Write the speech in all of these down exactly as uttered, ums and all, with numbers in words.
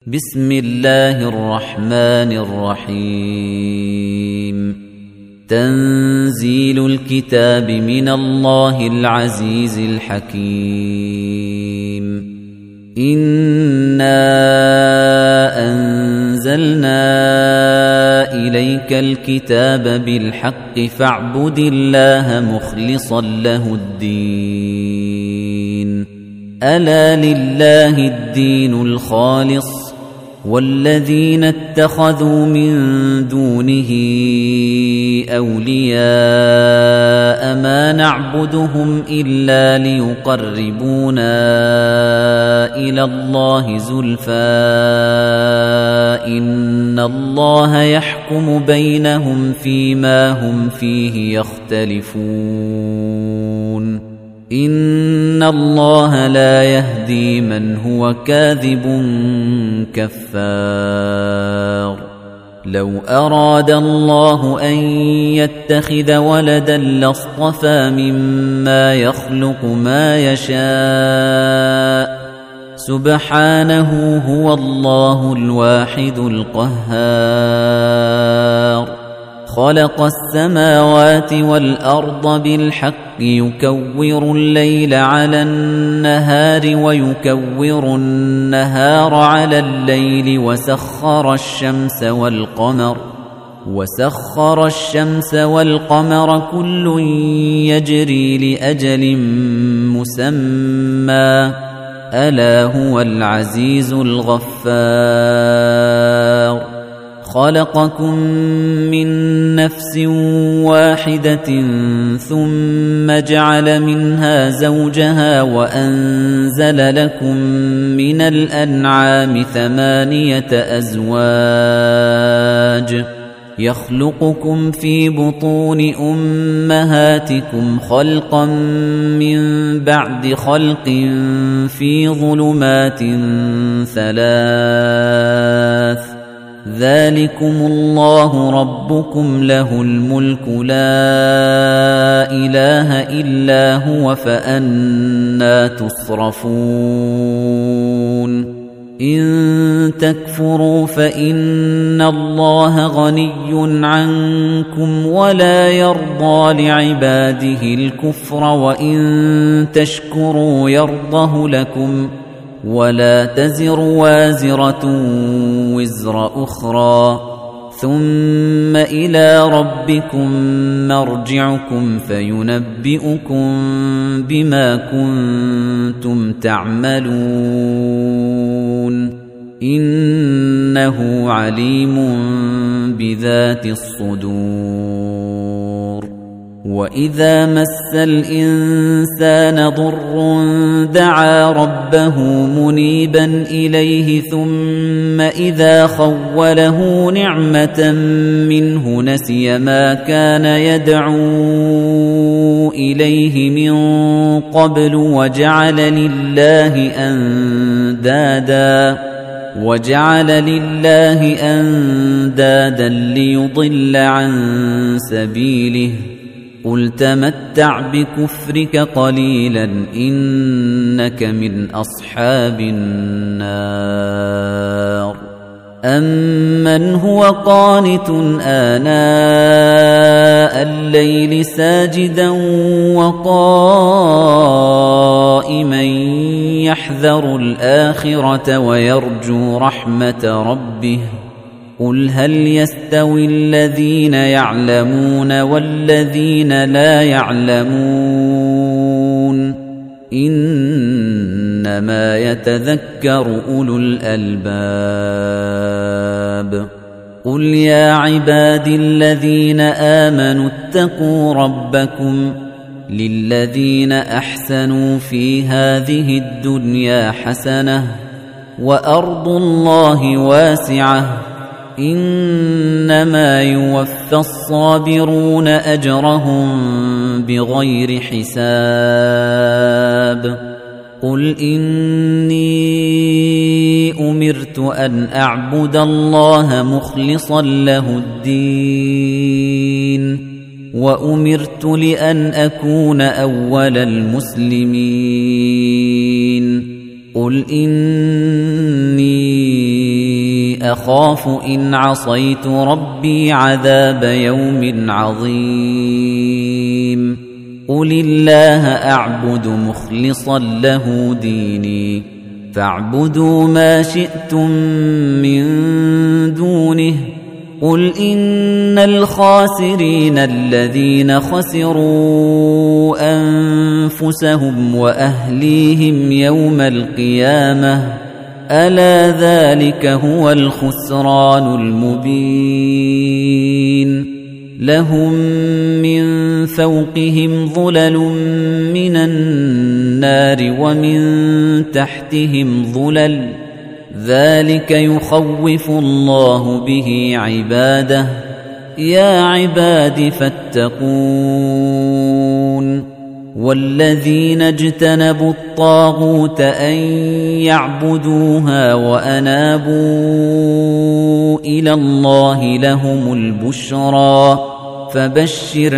بسم الله الرحمن الرحيم تنزيل الكتاب من الله العزيز الحكيم إنا أنزلنا إليك الكتاب بالحق فاعبد الله مخلصا له الدين ألا لله الدين الخالص والذين اتخذوا من دونه أولياء ما نعبدهم إلا ليقربونا إلى الله زلفى إن الله يحكم بينهم فيما هم فيه يختلفون إن الله لا يهدي من هو كاذب كفار لو أراد الله أن يتخذ ولدا لاصطفى مما يخلق ما يشاء سبحانه هو الله الواحد القهار خلق السماوات والأرض بالحق يكور الليل على النهار ويكور النهار على الليل وسخر الشمس والقمر وسخر الشمس والقمر كل يجري لأجل مسمى ألا هو العزيز الغفار خلقكم من نفس واحدة ثم جعل منها زوجها وأنزل لكم من الأنعام ثمانية أزواج يخلقكم في بطون أمهاتكم خلقا من بعد خلق في ظلمات ثلاث ذلكم الله ربكم له الملك لا إله إلا هو فأنى تصرفون إن تكفروا فإن الله غني عنكم ولا يرضى لعباده الكفر وإن تشكروا يرضه لكم ولا تزر وازرة وزر أخرى ثم إلى ربكم مرجعكم فينبئكم بما كنتم تعملون إنه عليم بذات الصدور وإذا مس الإنسان ضر دعا ربه منيبا إليه ثم إذا خوله نعمة منه نسي ما كان يدعو إليه من قبل وجعل لله أندادا وجعل لله أندادا ليضل عن سبيله قل تمتع بكفرك قليلا إنك من أصحاب النار أمن هو قانت آناء الليل ساجدا وقائما يحذر الآخرة ويرجو رحمة ربه قل هل يستوي الذين يعلمون والذين لا يعلمون إنما يتذكر أولو الألباب قل يا عبادي الذين آمنوا اتقوا ربكم للذين أحسنوا في هذه الدنيا حسنة وأرض الله واسعة إنما يوفى الصابرون أجرهم بغير حساب قل إني أمرت أن أعبد الله مخلصا له الدين وأمرت لأن أكون أول المسلمين قل إني أخاف إن عصيت ربي عذاب يوم عظيم قل الله أعبد مخلصا له ديني فاعبدوا ما شئتم من دونه قل إن الخاسرين الذين خسروا أنفسهم وأهليهم يوم القيامة ألا ذلك هو الخسران المبين لهم من فوقهم ظلل من النار ومن تحتهم ظلل ذلك يخوف الله به عباده يا عباد فاتقون والذين اجتنبوا الطاغوت أن يعبدوها وأنابوا إلى الله لهم البشرى فبشر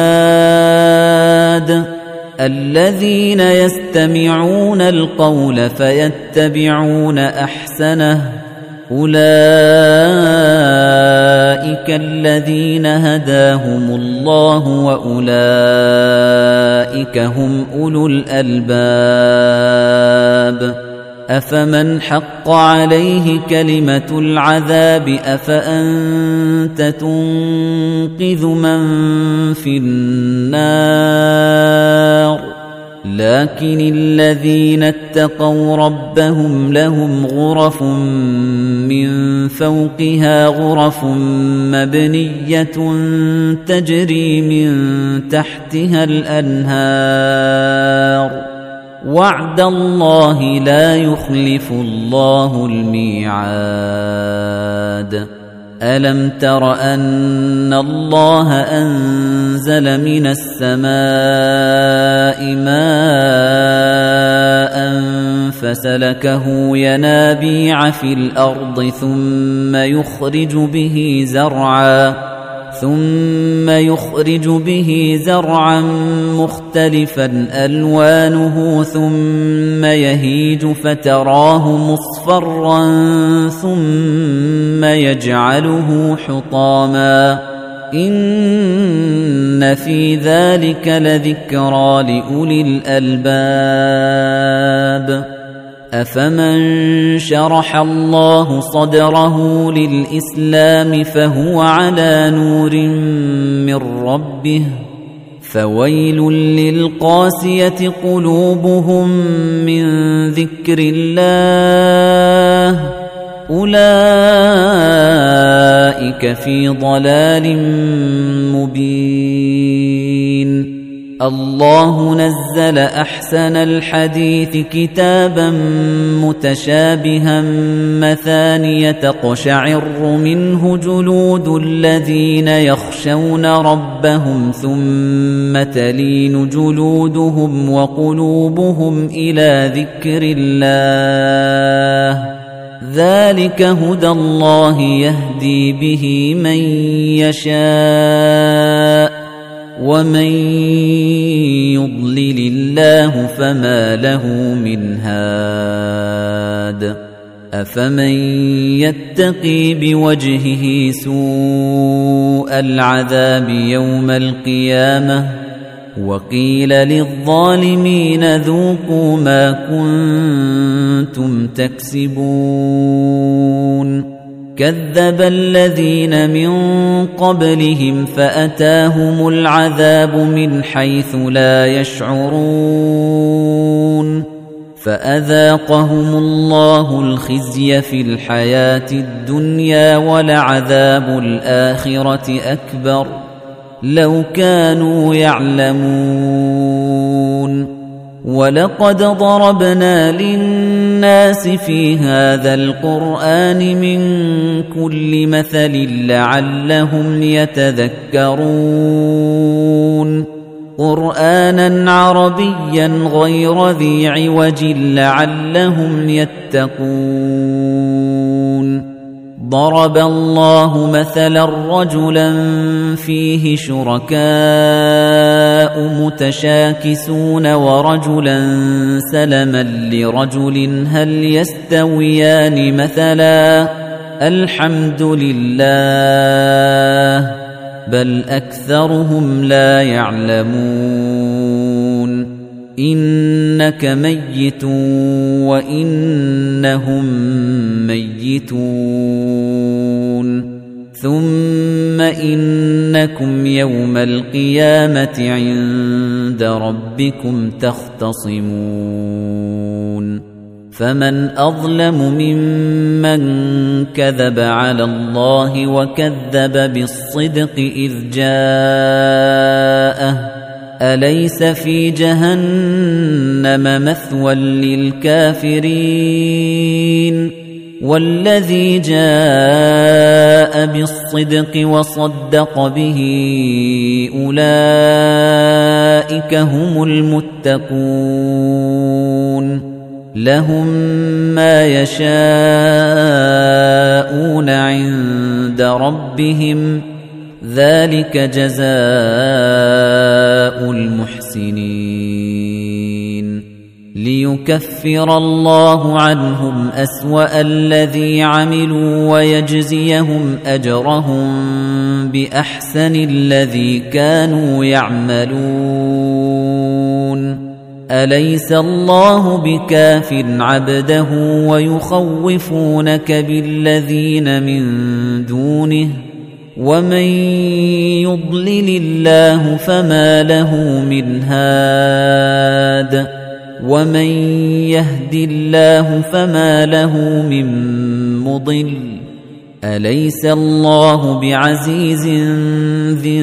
عباد الذين يستمعون القول فيتبعون أحسنه أولئك الذين هداهم الله وأولئك هم أولو الألباب أفمن حق عليه كلمة العذاب أفأنت تنقذ من في النار لكن الذين اتقوا ربهم لهم غرف من فوقها غرف مبنية تجري من تحتها الأنهار وعد الله لا يخلف الله الميعاد ألم تر أن الله أنزل من السماء ماء فسلكه ينابيع في الأرض ثم يخرج به زرعا ثم يخرج به زرعا مختلفا ألوانه ثم يهيج فتراه مصفرا ثم يجعله حطاما إن في ذلك لذكرى لأولي الألباب أفمن شرح الله صدره للإسلام فهو على نور من ربه فويل للقاسية قلوبهم من ذكر الله أولئك في ضلال مبين الله نزل أحسن الحديث كتابا متشابها مثانية تقشعر منه جلود الذين يخشون ربهم ثم تلين جلودهم وقلوبهم إلى ذكر الله ذلك هدى الله يهدي به من يشاء ومن يضلل الله فما له من هاد أفمن يتقي بوجهه سوء العذاب يوم القيامة وقيل للظالمين ذوقوا ما كنتم تكسبون كذب الذين من قبلهم فأتاهم العذاب من حيث لا يشعرون فأذاقهم الله الخزي في الحياة الدنيا ولعذاب الآخرة أكبر لو كانوا يعلمون ولقد ضربنا للناس في هذا القرآن من كل مثل لعلهم يتذكرون قرآنا عربيا غير ذي عوج لعلهم يتقون ضرب الله مثلا رجلا فيه شركاء متشاكسون ورجلا سلما لرجل هل يستويان مثلا الحمد لله بل أكثرهم لا يعلمون إنك ميت وإنهم ميتون ثم إنكم يوم القيامة عند ربكم تختصمون فمن أظلم ممن كذب على الله وكذب بالصدق إذ جاءه أليس في جهنم مثوى للكافرين والذي جاء بالصدق وصدق به أولئك هم المتقون لهم ما يشاءون عند ربهم ذلك جزاء المحسنين ليكفر الله عنهم أسوأ الذي عملوا ويجزيهم أجرهم بأحسن الذي كانوا يعملون أليس الله بكاف عبده ويخوفونك بالذين من دونه ومن يضلل الله فما له من هاد ومن يهد الله فما له من مضل أليس الله بعزيز ذي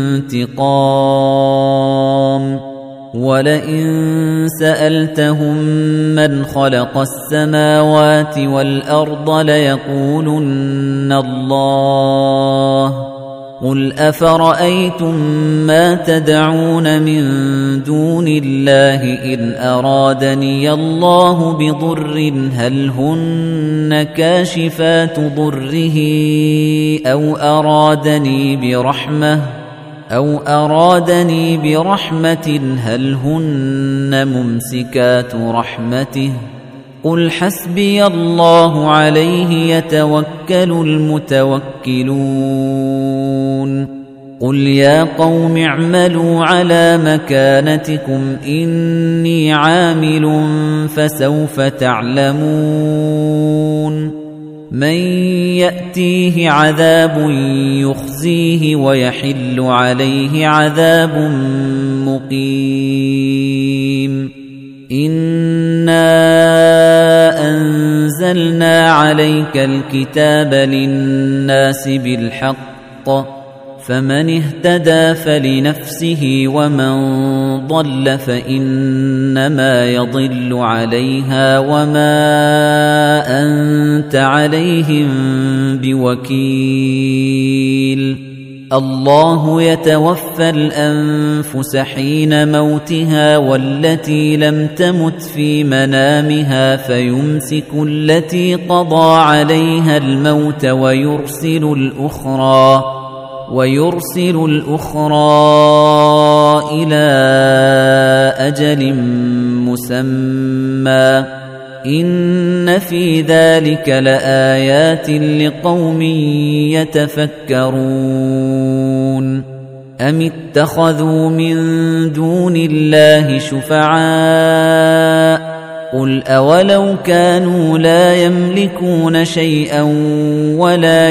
انتقام ولئن سألتهم من خلق السماوات والأرض ليقولن الله قل أفرأيتم ما تدعون من دون الله إن أرادني الله بضر هل هن كاشفات ضره أو أرادني برحمة أو أرادني برحمة هل هن ممسكات رحمته قل حسبي الله عليه يتوكل المتوكلون قل يا قوم اعملوا على مكانتكم إني عامل فسوف تعلمون من يأتيه عذاب يخزيه ويحل عليه عذاب مقيم إنا أنزلنا عليك الكتاب للناس بالحق فمن اهتدى فلنفسه ومن ضل فإنما يضل عليها وما أنت عليهم بوكيل الله يتوفى الأنفس حين موتها والتي لم تمت في منامها فيمسك التي قضى عليها الموت ويرسل الأخرى ويرسل الأخرى إلى أجل مسمى إن في ذلك لآيات لقوم يتفكرون أم اتخذوا من دون الله شفعاء قل أولو كانوا لا يملكون شيئا ولا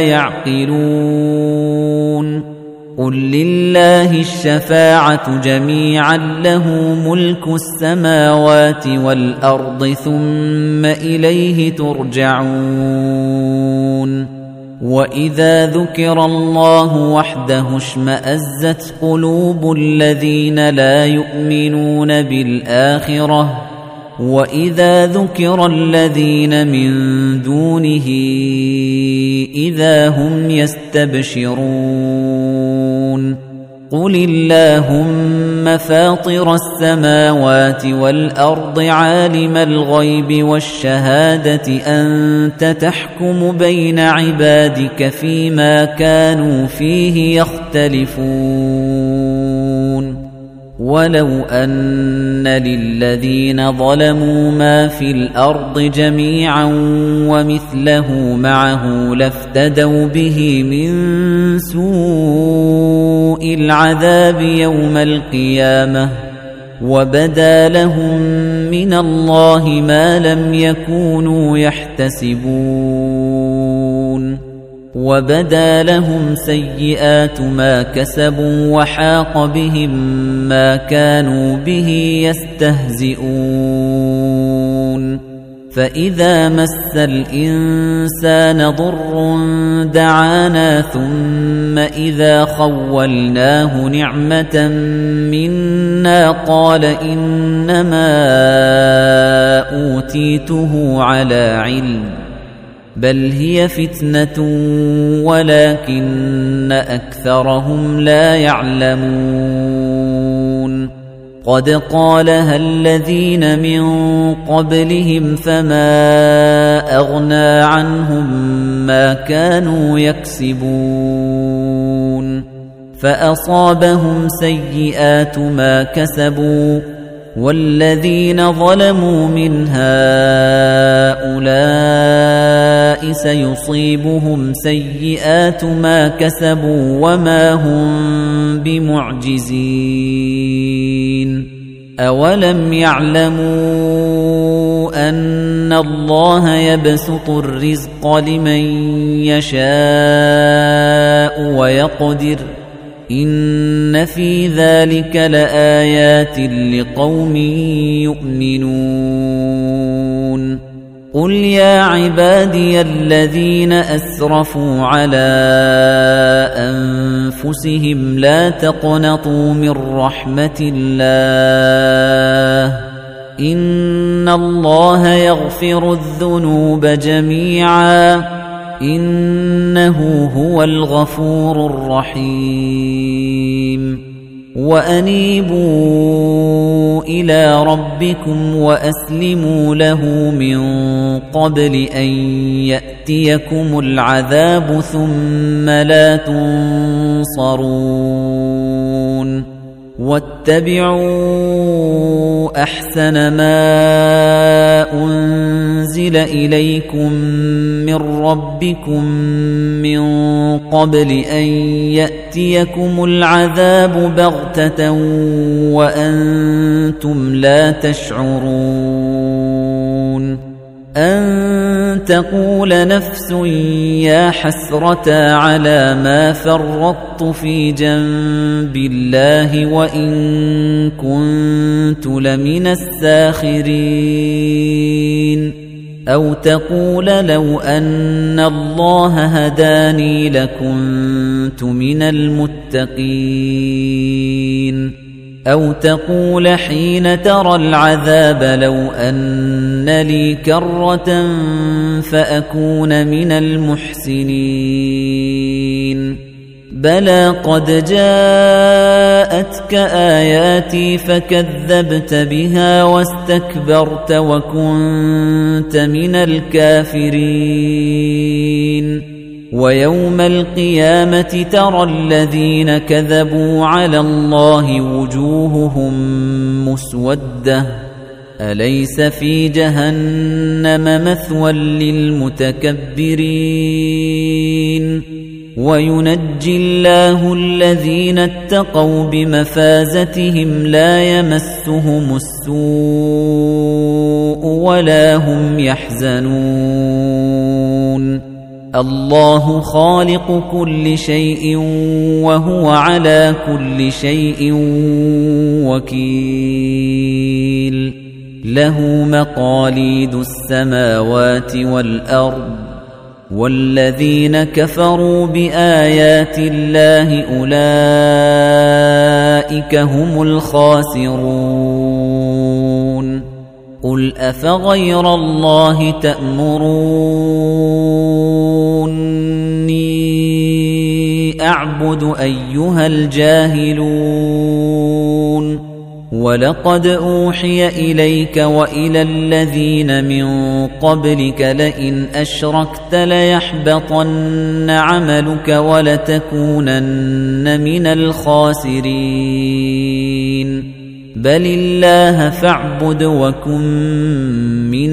يعقلون قل لله الشفاعة جميعا له ملك السماوات والأرض ثم إليه ترجعون وإذا ذكر الله وحده اشمأزت قلوب الذين لا يؤمنون بالآخرة وإذا ذكر الذين من دونه إذا هم يستبشرون قل اللهم فاطر السماوات والأرض عالم الغيب والشهادة أنت تحكم بين عبادك فيما كانوا فيه يختلفون ولو أن للذين ظلموا ما في الأرض جميعا ومثله معه لافتدوا به من سوء العذاب يوم القيامة وبدا لهم من الله ما لم يكونوا يحتسبون وبدا لهم سيئات ما كسبوا وحاق بهم ما كانوا به يستهزئون فإذا مس الإنسان ضر دعانا ثم إذا خولناه نعمة منا قال إنما أوتيته على علم بل هي فتنة ولكن أكثرهم لا يعلمون قد قالها الذين من قبلهم فما أغنى عنهم ما كانوا يكسبون فأصابهم سيئات ما كسبوا والذين ظلموا من هؤلاء سيصيبهم سيئات ما كسبوا وما هم بمعجزين أولم يعلموا أن الله يبسط الرزق لمن يشاء ويقدر إن في ذلك لآيات لقوم يؤمنون قل يا عبادي الذين أسرفوا على أنفسهم لا تقنطوا من رحمة الله إن الله يغفر الذنوب جميعا إنه هو الغفور الرحيم وأنيبوا إلى ربكم وأسلموا له من قبل أن يأتيكم العذاب ثم لا تنصرون واتبعوا أحسن ما أنزل إليكم من ربكم من قبل أن يأتيكم العذاب بغتة وأنتم لا تشعرون أن تقول نفس يا حسرة على ما فرطت في جنب الله وإن كنت لمن الساخرين أو تقول لو أن الله هداني لكنت من المتقين أو تقول حين ترى العذاب لو أن لي كرة فأكون من المحسنين بلى قد جاءتك آياتي فكذبت بها واستكبرت وكنت من الكافرين ويوم القيامة ترى الذين كذبوا على الله وجوههم مسودة أليس في جهنم مثوى للمتكبرين وينجي الله الذين اتقوا بمفازتهم لا يمسهم السوء ولا هم يحزنون الله خالق كل شيء وهو على كل شيء وكيل له مقاليد السماوات والأرض والذين كفروا بآيات الله أولئك هم الخاسرون قل أفغير الله تأمروني أعبد أيها الجاهلون وَلَقَدْ أُوحِيَ إِلَيْكَ وَإِلَى الَّذِينَ مِن قَبْلِكَ لَئِنْ أَشْرَكْتَ لَيَحْبَطَنَّ عَمَلُكَ وَلَتَكُونَنَّ مِنَ الْخَاسِرِينَ بَلِ اللَّهَ فَاعْبُدْ وَكُن مِّنَ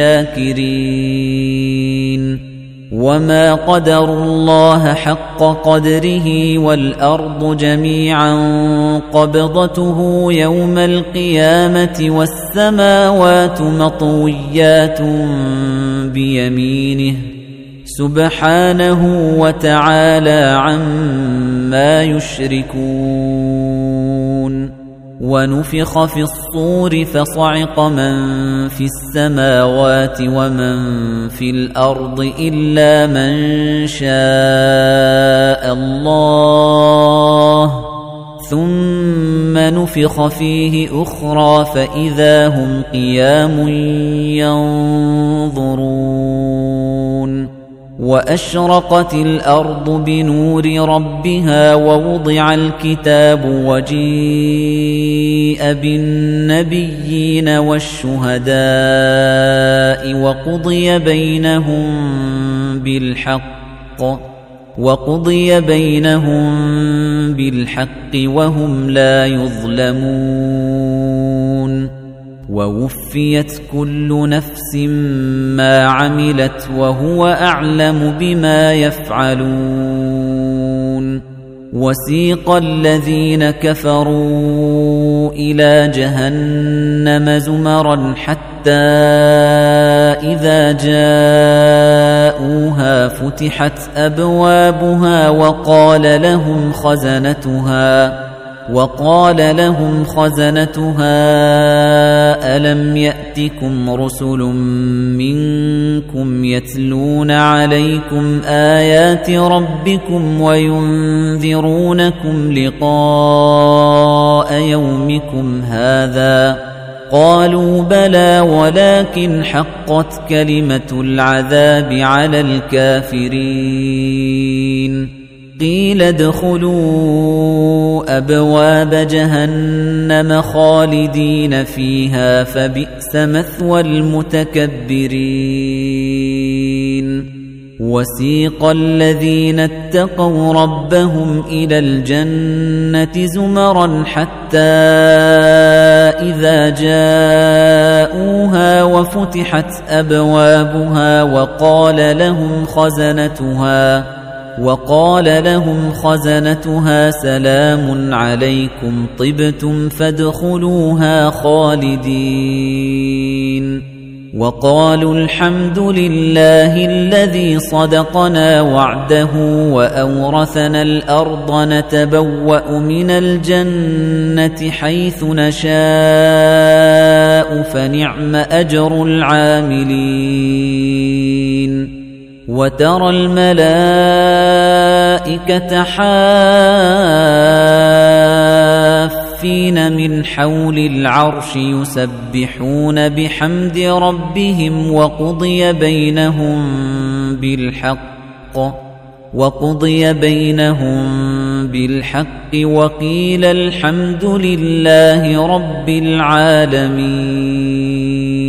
الشَّاكِرِينَ وَمَا قَدَرُوا اللَّهَ حَقَّ قَدْرِهِ وَالْأَرْضُ جَمِيعًا قَبْضَتُهُ يَوْمَ الْقِيَامَةِ وَالسَّمَاوَاتُ مَطْوِيَّاتٌ بِيَمِينِهِ سُبْحَانَهُ وَتَعَالَى عَمَّا يُشْرِكُونَ وَنُفِخَ فِي الصُّورِ فَصَعِقَ مَن فِي السَّمَاوَاتِ وَمَن فِي الْأَرْضِ إِلَّا مَن شَاءَ اللَّهُ ثُمَّ نُفِخَ فِيهِ أُخْرَى فَإِذَا هُمْ قِيَامٌ يَنظُرُونَ وَأَشْرَقَتِ الْأَرْضُ بِنُورِ رَبِّهَا وَوُضِعَ الْكِتَابُ وَجِيءَ بِالنَّبِيِّينَ وَالشُّهَدَاءِ وَقُضِيَ بَيْنَهُم بِالْحَقِّ وَقُضِيَ بَيْنَهُم بِالْحَقِّ وَهُمْ لَا يُظْلَمُونَ وَوُفِّيَتْ كُلُّ نَفْسٍ مَا عَمِلَتْ وَهُوَ أَعْلَمُ بِمَا يَفْعَلُونَ وَسِيقَ الَّذِينَ كَفَرُوا إِلَى جَهَنَّمَ زُمَرًا حَتَّى إِذَا جَاءُوهَا فُتِحَتْ أَبْوَابُهَا وَقَالَ لَهُمْ خَزَنَتُهَا وَقَالَ لَهُمْ خَزَنَتُهَا أَلَمْ يَأْتِكُمْ رُسُلٌ مِّنكُمْ يَتْلُونَ عَلَيْكُمْ آيَاتِ رَبِّكُمْ وَيُنذِرُونَكُمْ لِقَاءَ يَوْمِكُمْ هَٰذَا قَالُوا بَلَىٰ وَلَكِنْ حَقَّتْ كَلِمَةُ الْعَذَابِ عَلَى الْكَافِرِينَ قِيلَ ادْخُلُوا أَبْوَابَ جَهَنَّمَ خَالِدِينَ فِيهَا فَبِئْسَ مَثْوَى الْمُتَكَبِّرِينَ وَسِيقَ الَّذِينَ اتَّقَوْا رَبَّهُمْ إِلَى الْجَنَّةِ زُمَرًا حَتَّى إِذَا جَاءُوهَا وَفُتِحَتْ أَبْوَابُهَا وَقَالَ لَهُمْ خَزَنَتُهَا وَقَالَ لَهُمْ خَزَنَتُهَا سَلَامٌ عَلَيْكُمْ طِبْتُمْ فَادْخُلُوهَا خَالِدِينَ وَقَالُوا الْحَمْدُ لِلَّهِ الَّذِي صَدَقَنَا وَعْدَهُ وَأَوْرَثَنَا الْأَرْضَ نَتَبَوَّأُ مِنَ الْجَنَّةِ حَيْثُ نَشَاءُ فَنِعْمَ أَجْرُ الْعَامِلِينَ وَتَرَى الْمَلَائِكَةَ حَافِّينَ مِنْ حَوْلِ الْعَرْشِ يُسَبِّحُونَ بِحَمْدِ رَبِّهِمْ وَقُضِيَ بَيْنَهُم بِالْحَقِّ وَقُضِيَ بَيْنَهُم بِالْحَقِّ وَقِيلَ الْحَمْدُ لِلَّهِ رَبِّ الْعَالَمِينَ